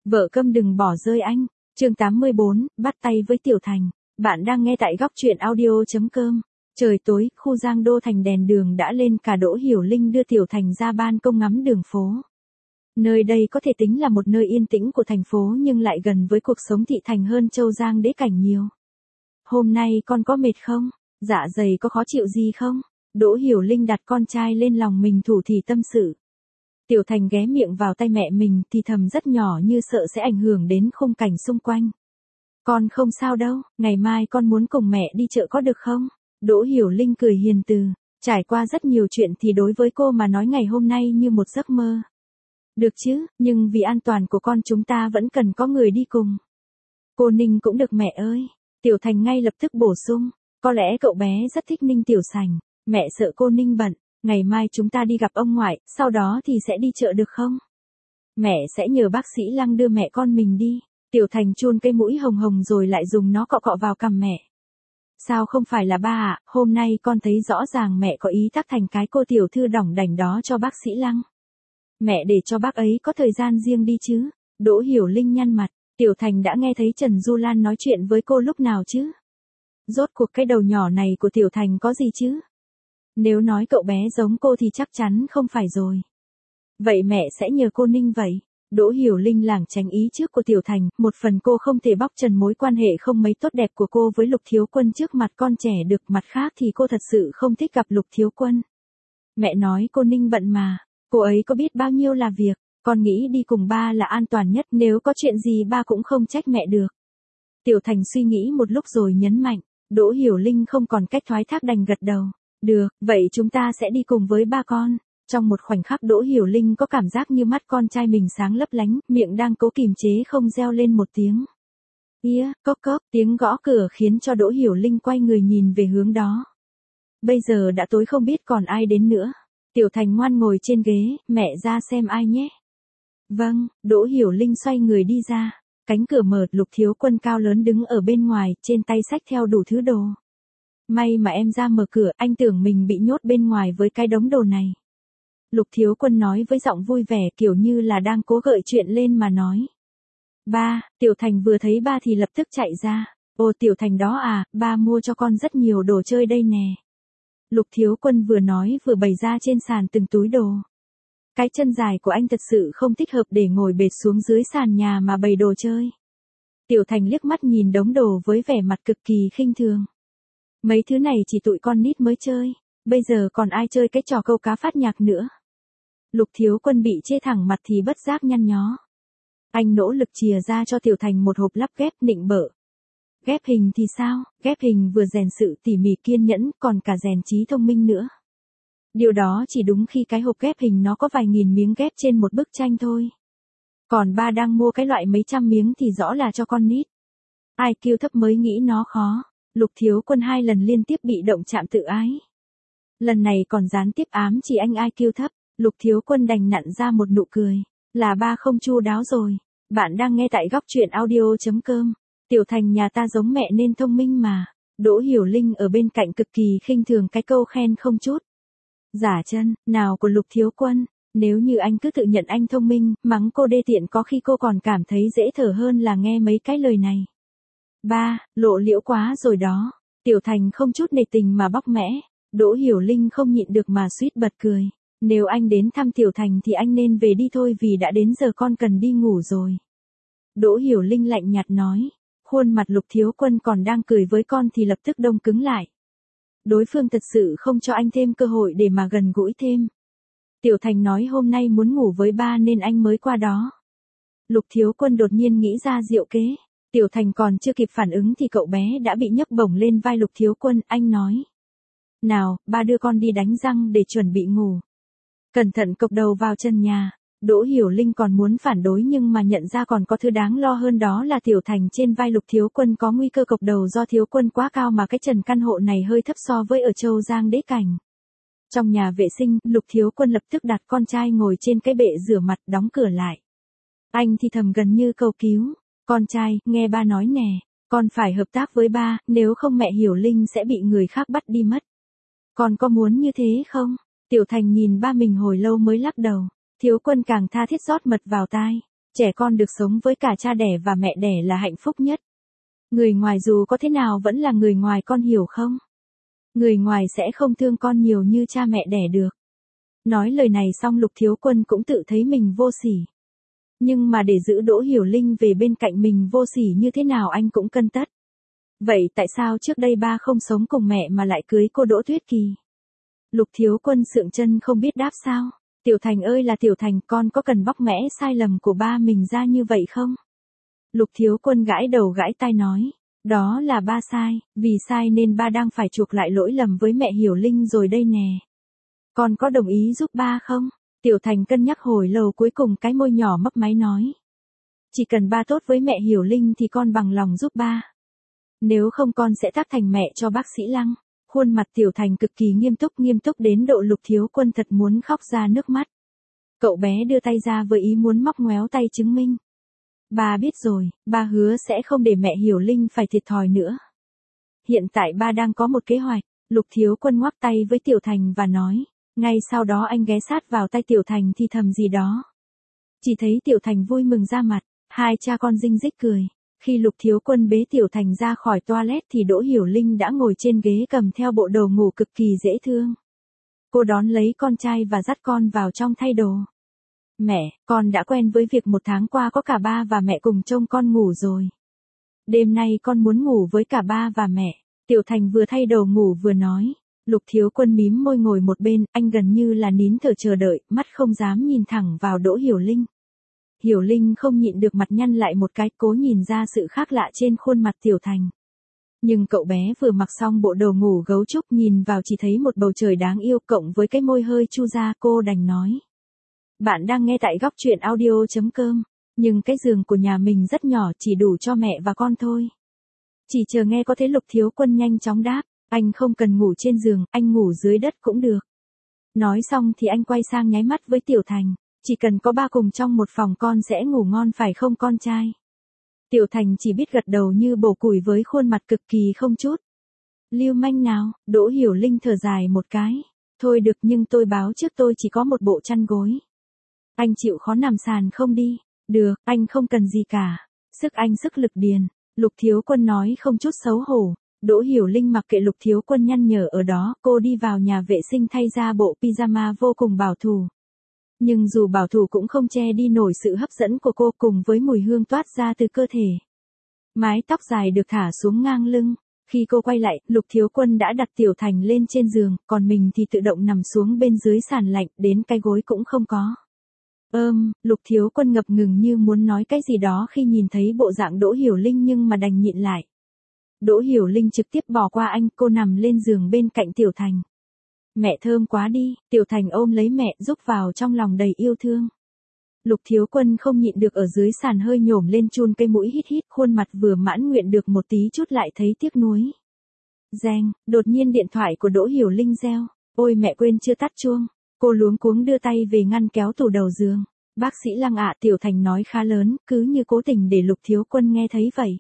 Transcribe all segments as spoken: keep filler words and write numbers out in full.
Vợ câm đừng bỏ rơi anh. Chương tám mươi bốn, bắt tay với Tiểu Thành. Bạn đang nghe tại góc truyện audio chấm com. Trời tối, khu Giang Đô thành đèn đường đã lên, cả Đỗ Hiểu Linh đưa Tiểu Thành ra ban công ngắm đường phố. Nơi đây có thể tính là một nơi yên tĩnh của thành phố nhưng lại gần với cuộc sống thị thành hơn Châu Giang Đế Cảnh nhiều. Hôm nay con có mệt không? Dạ dày có khó chịu gì không? Đỗ Hiểu Linh đặt con trai lên lòng mình thủ thỉ tâm sự. Tiểu Thành ghé miệng vào tay mẹ mình thì thầm rất nhỏ như sợ sẽ ảnh hưởng đến khung cảnh xung quanh. Con không sao đâu, ngày mai con muốn cùng mẹ đi chợ có được không? Đỗ Hiểu Linh cười hiền từ, trải qua rất nhiều chuyện thì đối với cô mà nói ngày hôm nay như một giấc mơ. Được chứ, nhưng vì an toàn của con chúng ta vẫn cần có người đi cùng. Cô Ninh cũng được mẹ ơi. Tiểu Thành ngay lập tức bổ sung, có lẽ cậu bé rất thích Ninh Tiểu Sành, mẹ sợ cô Ninh bận. Ngày mai chúng ta đi gặp ông ngoại, sau đó thì sẽ đi chợ được không? Mẹ sẽ nhờ bác sĩ Lăng đưa mẹ con mình đi. Tiểu Thành chôn cây mũi hồng hồng rồi lại dùng nó cọ cọ vào cằm mẹ. Sao không phải là ba ạ, à? Hôm nay con thấy rõ ràng mẹ có ý tác thành cái cô tiểu thư đỏng đảnh đó cho bác sĩ Lăng. Mẹ để cho bác ấy có thời gian riêng đi chứ. Đỗ Hiểu Linh nhăn mặt, Tiểu Thành đã nghe thấy Trần Du Lan nói chuyện với cô lúc nào chứ? Rốt cuộc cái đầu nhỏ này của Tiểu Thành có gì chứ? Nếu nói cậu bé giống cô thì chắc chắn không phải rồi. Vậy mẹ sẽ nhờ cô Ninh vậy. Đỗ Hiểu Linh lảng tránh ý trước của Tiểu Thành, một phần cô không thể bóc trần mối quan hệ không mấy tốt đẹp của cô với Lục Thiếu Quân trước mặt con trẻ được, mặt khác thì cô thật sự không thích gặp Lục Thiếu Quân. Mẹ nói cô Ninh bận mà, cô ấy có biết bao nhiêu là việc, con nghĩ đi cùng ba là an toàn nhất, nếu có chuyện gì ba cũng không trách mẹ được. Tiểu Thành suy nghĩ một lúc rồi nhấn mạnh, Đỗ Hiểu Linh không còn cách thoái thác đành gật đầu. Được, vậy chúng ta sẽ đi cùng với ba con. Trong một khoảnh khắc Đỗ Hiểu Linh có cảm giác như mắt con trai mình sáng lấp lánh, miệng đang cố kìm chế không reo lên một tiếng. Ia, yeah, cốc cốc, tiếng gõ cửa khiến cho Đỗ Hiểu Linh quay người nhìn về hướng đó. Bây giờ đã tối không biết còn ai đến nữa. Tiểu Thành ngoan ngồi trên ghế, mẹ ra xem ai nhé. Vâng, Đỗ Hiểu Linh xoay người đi ra. Cánh cửa mở, Lục Thiếu Quân cao lớn đứng ở bên ngoài, trên tay xách theo đủ thứ đồ. May mà em ra mở cửa, anh tưởng mình bị nhốt bên ngoài với cái đống đồ này. Lục Thiếu Quân nói với giọng vui vẻ kiểu như là đang cố gợi chuyện lên mà nói. Ba, Tiểu Thành vừa thấy ba thì lập tức chạy ra. Ồ Tiểu Thành đó à, ba mua cho con rất nhiều đồ chơi đây nè. Lục Thiếu Quân vừa nói vừa bày ra trên sàn từng túi đồ. Cái chân dài của anh thật sự không thích hợp để ngồi bệt xuống dưới sàn nhà mà bày đồ chơi. Tiểu Thành liếc mắt nhìn đống đồ với vẻ mặt cực kỳ khinh thường. Mấy thứ này chỉ tụi con nít mới chơi, bây giờ còn ai chơi cái trò câu cá phát nhạc nữa. Lục Thiếu Quân bị chê thẳng mặt thì bất giác nhăn nhó. Anh nỗ lực chìa ra cho Tiểu Thành một hộp lắp ghép nịnh bợ. Ghép hình thì sao, ghép hình vừa rèn sự tỉ mỉ kiên nhẫn còn cả rèn trí thông minh nữa. Điều đó chỉ đúng khi cái hộp ghép hình nó có vài nghìn miếng ghép trên một bức tranh thôi. Còn ba đang mua cái loại mấy trăm miếng thì rõ là cho con nít. I Q thấp mới nghĩ nó khó. Lục Thiếu Quân hai lần liên tiếp bị động chạm tự ái. Lần này còn gián tiếp ám chỉ anh I Q thấp, Lục Thiếu Quân đành nặn ra một nụ cười. Là ba không chu đáo rồi. Bạn đang nghe tại góc truyện audio chấm com. Tiểu Thành nhà ta giống mẹ nên thông minh mà. Đỗ Hiểu Linh ở bên cạnh cực kỳ khinh thường cái câu khen không chút giả chân nào của Lục Thiếu Quân. Nếu như anh cứ tự nhận anh thông minh, mắng cô đê tiện có khi cô còn cảm thấy dễ thở hơn là nghe mấy cái lời này. Ba, lộ liễu quá rồi đó. Tiểu Thành không chút nề tình mà bóc mẽ. Đỗ Hiểu Linh không nhịn được mà suýt bật cười. Nếu anh đến thăm Tiểu Thành thì anh nên về đi thôi vì đã đến giờ con cần đi ngủ rồi. Đỗ Hiểu Linh lạnh nhạt nói. Khuôn mặt Lục Thiếu Quân còn đang cười với con thì lập tức đông cứng lại. Đối phương thật sự không cho anh thêm cơ hội để mà gần gũi thêm. Tiểu Thành nói hôm nay muốn ngủ với ba nên anh mới qua đó. Lục Thiếu Quân đột nhiên nghĩ ra diệu kế. Tiểu Thành còn chưa kịp phản ứng thì cậu bé đã bị nhấc bổng lên vai Lục Thiếu Quân, anh nói. Nào, ba đưa con đi đánh răng để chuẩn bị ngủ. Cẩn thận cộc đầu vào chân nhà. Đỗ Hiểu Linh còn muốn phản đối nhưng mà nhận ra còn có thứ đáng lo hơn, đó là Tiểu Thành trên vai Lục Thiếu Quân có nguy cơ cộc đầu do Thiếu Quân quá cao mà cái trần căn hộ này hơi thấp so với ở Châu Giang Đế Cảnh. Trong nhà vệ sinh, Lục Thiếu Quân lập tức đặt con trai ngồi trên cái bệ rửa mặt, đóng cửa lại. Anh thì thầm gần như cầu cứu. Con trai, nghe ba nói nè, con phải hợp tác với ba, nếu không mẹ Hiểu Linh sẽ bị người khác bắt đi mất. Con có muốn như thế không? Tiểu Thành nhìn ba mình hồi lâu mới lắc đầu. Thiếu Quân càng tha thiết rót mật vào tai. Trẻ con được sống với cả cha đẻ và mẹ đẻ là hạnh phúc nhất. Người ngoài dù có thế nào vẫn là người ngoài, con hiểu không? Người ngoài sẽ không thương con nhiều như cha mẹ đẻ được. Nói lời này xong Lục Thiếu Quân cũng tự thấy mình vô sỉ. Nhưng mà để giữ Đỗ Hiểu Linh về bên cạnh mình vô sỉ như thế nào anh cũng cân tất. Vậy tại sao trước đây ba không sống cùng mẹ mà lại cưới cô Đỗ Tuyết Kỳ? Lục Thiếu Quân sượng chân không biết đáp sao. Tiểu Thành ơi là Tiểu Thành, con có cần bóc mẽ sai lầm của ba mình ra như vậy không? Lục Thiếu Quân gãi đầu gãi tai nói. Đó là ba sai, vì sai nên ba đang phải chuộc lại lỗi lầm với mẹ Hiểu Linh rồi đây nè. Con có đồng ý giúp ba không? Tiểu Thành cân nhắc hồi lâu cuối cùng cái môi nhỏ mấp máy nói. Chỉ cần ba tốt với mẹ Hiểu Linh thì con bằng lòng giúp ba. Nếu không con sẽ tác thành mẹ cho bác sĩ Lăng. Khuôn mặt Tiểu Thành cực kỳ nghiêm túc nghiêm túc đến độ Lục Thiếu Quân thật muốn khóc ra nước mắt. Cậu bé đưa tay ra với ý muốn móc ngoéo tay chứng minh. Ba biết rồi, ba hứa sẽ không để mẹ Hiểu Linh phải thiệt thòi nữa. Hiện tại ba đang có một kế hoạch. Lục Thiếu Quân ngoắc tay với Tiểu Thành và nói. Ngay sau đó anh ghé sát vào tay Tiểu Thành thì thầm gì đó. Chỉ thấy Tiểu Thành vui mừng ra mặt, hai cha con rinh rích cười. Khi Lục Thiếu Quân bế Tiểu Thành ra khỏi toilet thì Đỗ Hiểu Linh đã ngồi trên ghế cầm theo bộ đồ ngủ cực kỳ dễ thương. Cô đón lấy con trai và dắt con vào trong thay đồ. Mẹ, con đã quen với việc một tháng qua có cả ba và mẹ cùng trông con ngủ rồi. Đêm nay con muốn ngủ với cả ba và mẹ. Tiểu Thành vừa thay đồ ngủ vừa nói. Lục Thiếu Quân mím môi ngồi một bên, anh gần như là nín thở chờ đợi, mắt không dám nhìn thẳng vào Đỗ Hiểu Linh. Hiểu Linh không nhịn được mặt nhăn lại một cái, cố nhìn ra sự khác lạ trên khuôn mặt Tiểu Thành. Nhưng cậu bé vừa mặc xong bộ đồ ngủ gấu trúc nhìn vào chỉ thấy một bầu trời đáng yêu cộng với cái môi hơi chu ra, cô đành nói. Bạn đang nghe tại góc truyện audio chấm com, nhưng cái giường của nhà mình rất nhỏ chỉ đủ cho mẹ và con thôi. Chỉ chờ nghe có thế Lục Thiếu Quân nhanh chóng đáp, anh không cần ngủ trên giường, anh ngủ dưới đất cũng được. Nói xong thì anh quay sang nháy mắt với Tiểu Thành, chỉ cần có ba cùng trong một phòng con sẽ ngủ ngon phải không con trai? Tiểu Thành chỉ biết gật đầu như bổ củi với khuôn mặt cực kỳ không chút. Lưu manh nào, Đỗ Hiểu Linh thở dài một cái. Thôi được nhưng tôi báo trước tôi chỉ có một bộ chăn gối. Anh chịu khó nằm sàn không đi? Được, anh không cần gì cả. Sức anh sức lực điền. Lục Thiếu Quân nói không chút xấu hổ. Đỗ Hiểu Linh mặc kệ Lục Thiếu Quân nhăn nhở ở đó, cô đi vào nhà vệ sinh thay ra bộ pyjama vô cùng bảo thủ. Nhưng dù bảo thủ cũng không che đi nổi sự hấp dẫn của cô cùng với mùi hương toát ra từ cơ thể. Mái tóc dài được thả xuống ngang lưng. Khi cô quay lại, Lục Thiếu Quân đã đặt Tiểu Thành lên trên giường, còn mình thì tự động nằm xuống bên dưới sàn lạnh, đến cái gối cũng không có. Ơm, Lục Thiếu Quân ngập ngừng như muốn nói cái gì đó khi nhìn thấy bộ dạng Đỗ Hiểu Linh nhưng mà đành nhịn lại. Đỗ Hiểu Linh trực tiếp bỏ qua anh, cô nằm lên giường bên cạnh Tiểu Thành. Mẹ thơm quá đi, Tiểu Thành ôm lấy mẹ rúc vào trong lòng đầy yêu thương. Lục Thiếu Quân không nhịn được ở dưới sàn hơi nhổm lên chun cây mũi hít hít, khuôn mặt vừa mãn nguyện được một tí chút lại thấy tiếc nuối. Reng, đột nhiên điện thoại của Đỗ Hiểu Linh reo. Ôi mẹ quên chưa tắt chuông. Cô luống cuống đưa tay về ngăn kéo tủ đầu giường. Bác sĩ Lăng ạ, Tiểu Thành nói khá lớn, cứ như cố tình để Lục Thiếu Quân nghe thấy vậy.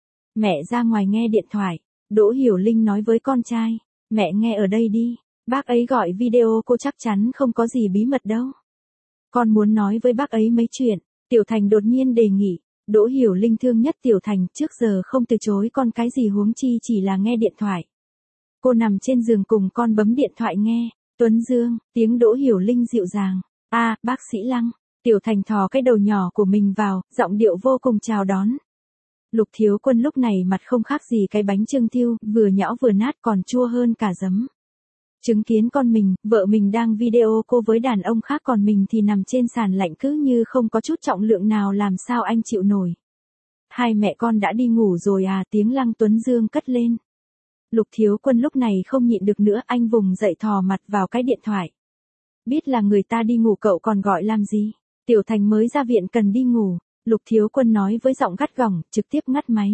Mẹ ra ngoài nghe điện thoại. Đỗ Hiểu Linh nói với con trai. Mẹ nghe ở đây đi. Bác ấy gọi video cô chắc chắn không có gì bí mật đâu. Con muốn nói với bác ấy mấy chuyện. Tiểu Thành đột nhiên đề nghị. Đỗ Hiểu Linh thương nhất Tiểu Thành, trước giờ không từ chối con cái gì huống chi chỉ là nghe điện thoại. Cô nằm trên giường cùng con bấm điện thoại nghe. Tuấn Dương, tiếng Đỗ Hiểu Linh dịu dàng. A, à, bác sĩ Lăng. Tiểu Thành thò cái đầu nhỏ của mình vào, giọng điệu vô cùng chào đón. Lục Thiếu Quân lúc này mặt không khác gì cái bánh trưng thiêu, vừa nhão vừa nát còn chua hơn cả giấm. Chứng kiến con mình, vợ mình đang video cô với đàn ông khác còn mình thì nằm trên sàn lạnh cứ như không có chút trọng lượng nào, làm sao anh chịu nổi. Hai mẹ con đã đi ngủ rồi à, tiếng Lăng Tuấn Dương cất lên. Lục Thiếu Quân lúc này không nhịn được nữa, anh vùng dậy thò mặt vào cái điện thoại. Biết là người ta đi ngủ cậu còn gọi làm gì? Tiểu Thành mới ra viện cần đi ngủ. Lục Thiếu Quân nói với giọng gắt gỏng, trực tiếp ngắt máy.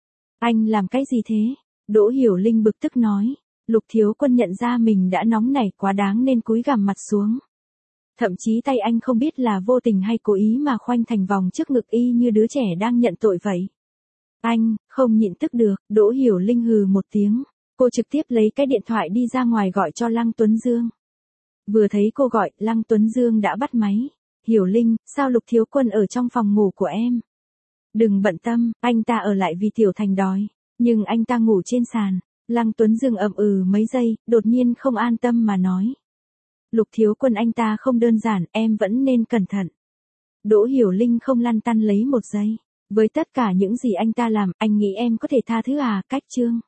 Anh làm cái gì thế? Đỗ Hiểu Linh bực tức nói. Lục Thiếu Quân nhận ra mình đã nóng nảy quá đáng nên cúi gằm mặt xuống. Thậm chí tay anh không biết là vô tình hay cố ý mà khoanh thành vòng trước ngực y như đứa trẻ đang nhận tội vậy. Anh, không nhịn tức được, Đỗ Hiểu Linh hừ một tiếng. Cô trực tiếp lấy cái điện thoại đi ra ngoài gọi cho Lăng Tuấn Dương. Vừa thấy cô gọi, Lăng Tuấn Dương đã bắt máy. Hiểu Linh, sao Lục thiếu quân ở trong phòng ngủ của em? Đừng bận tâm, anh ta ở lại vì Tiểu Thành đói, nhưng anh ta ngủ trên sàn. Lăng Tuấn Dương ậm ừ mấy giây, đột nhiên không an tâm mà nói. Lục thiếu quân anh ta không đơn giản, em vẫn nên cẩn thận. Đỗ Hiểu Linh không lăn tăn lấy một giây. Với tất cả những gì anh ta làm, anh nghĩ em có thể tha thứ à, Cách Trương?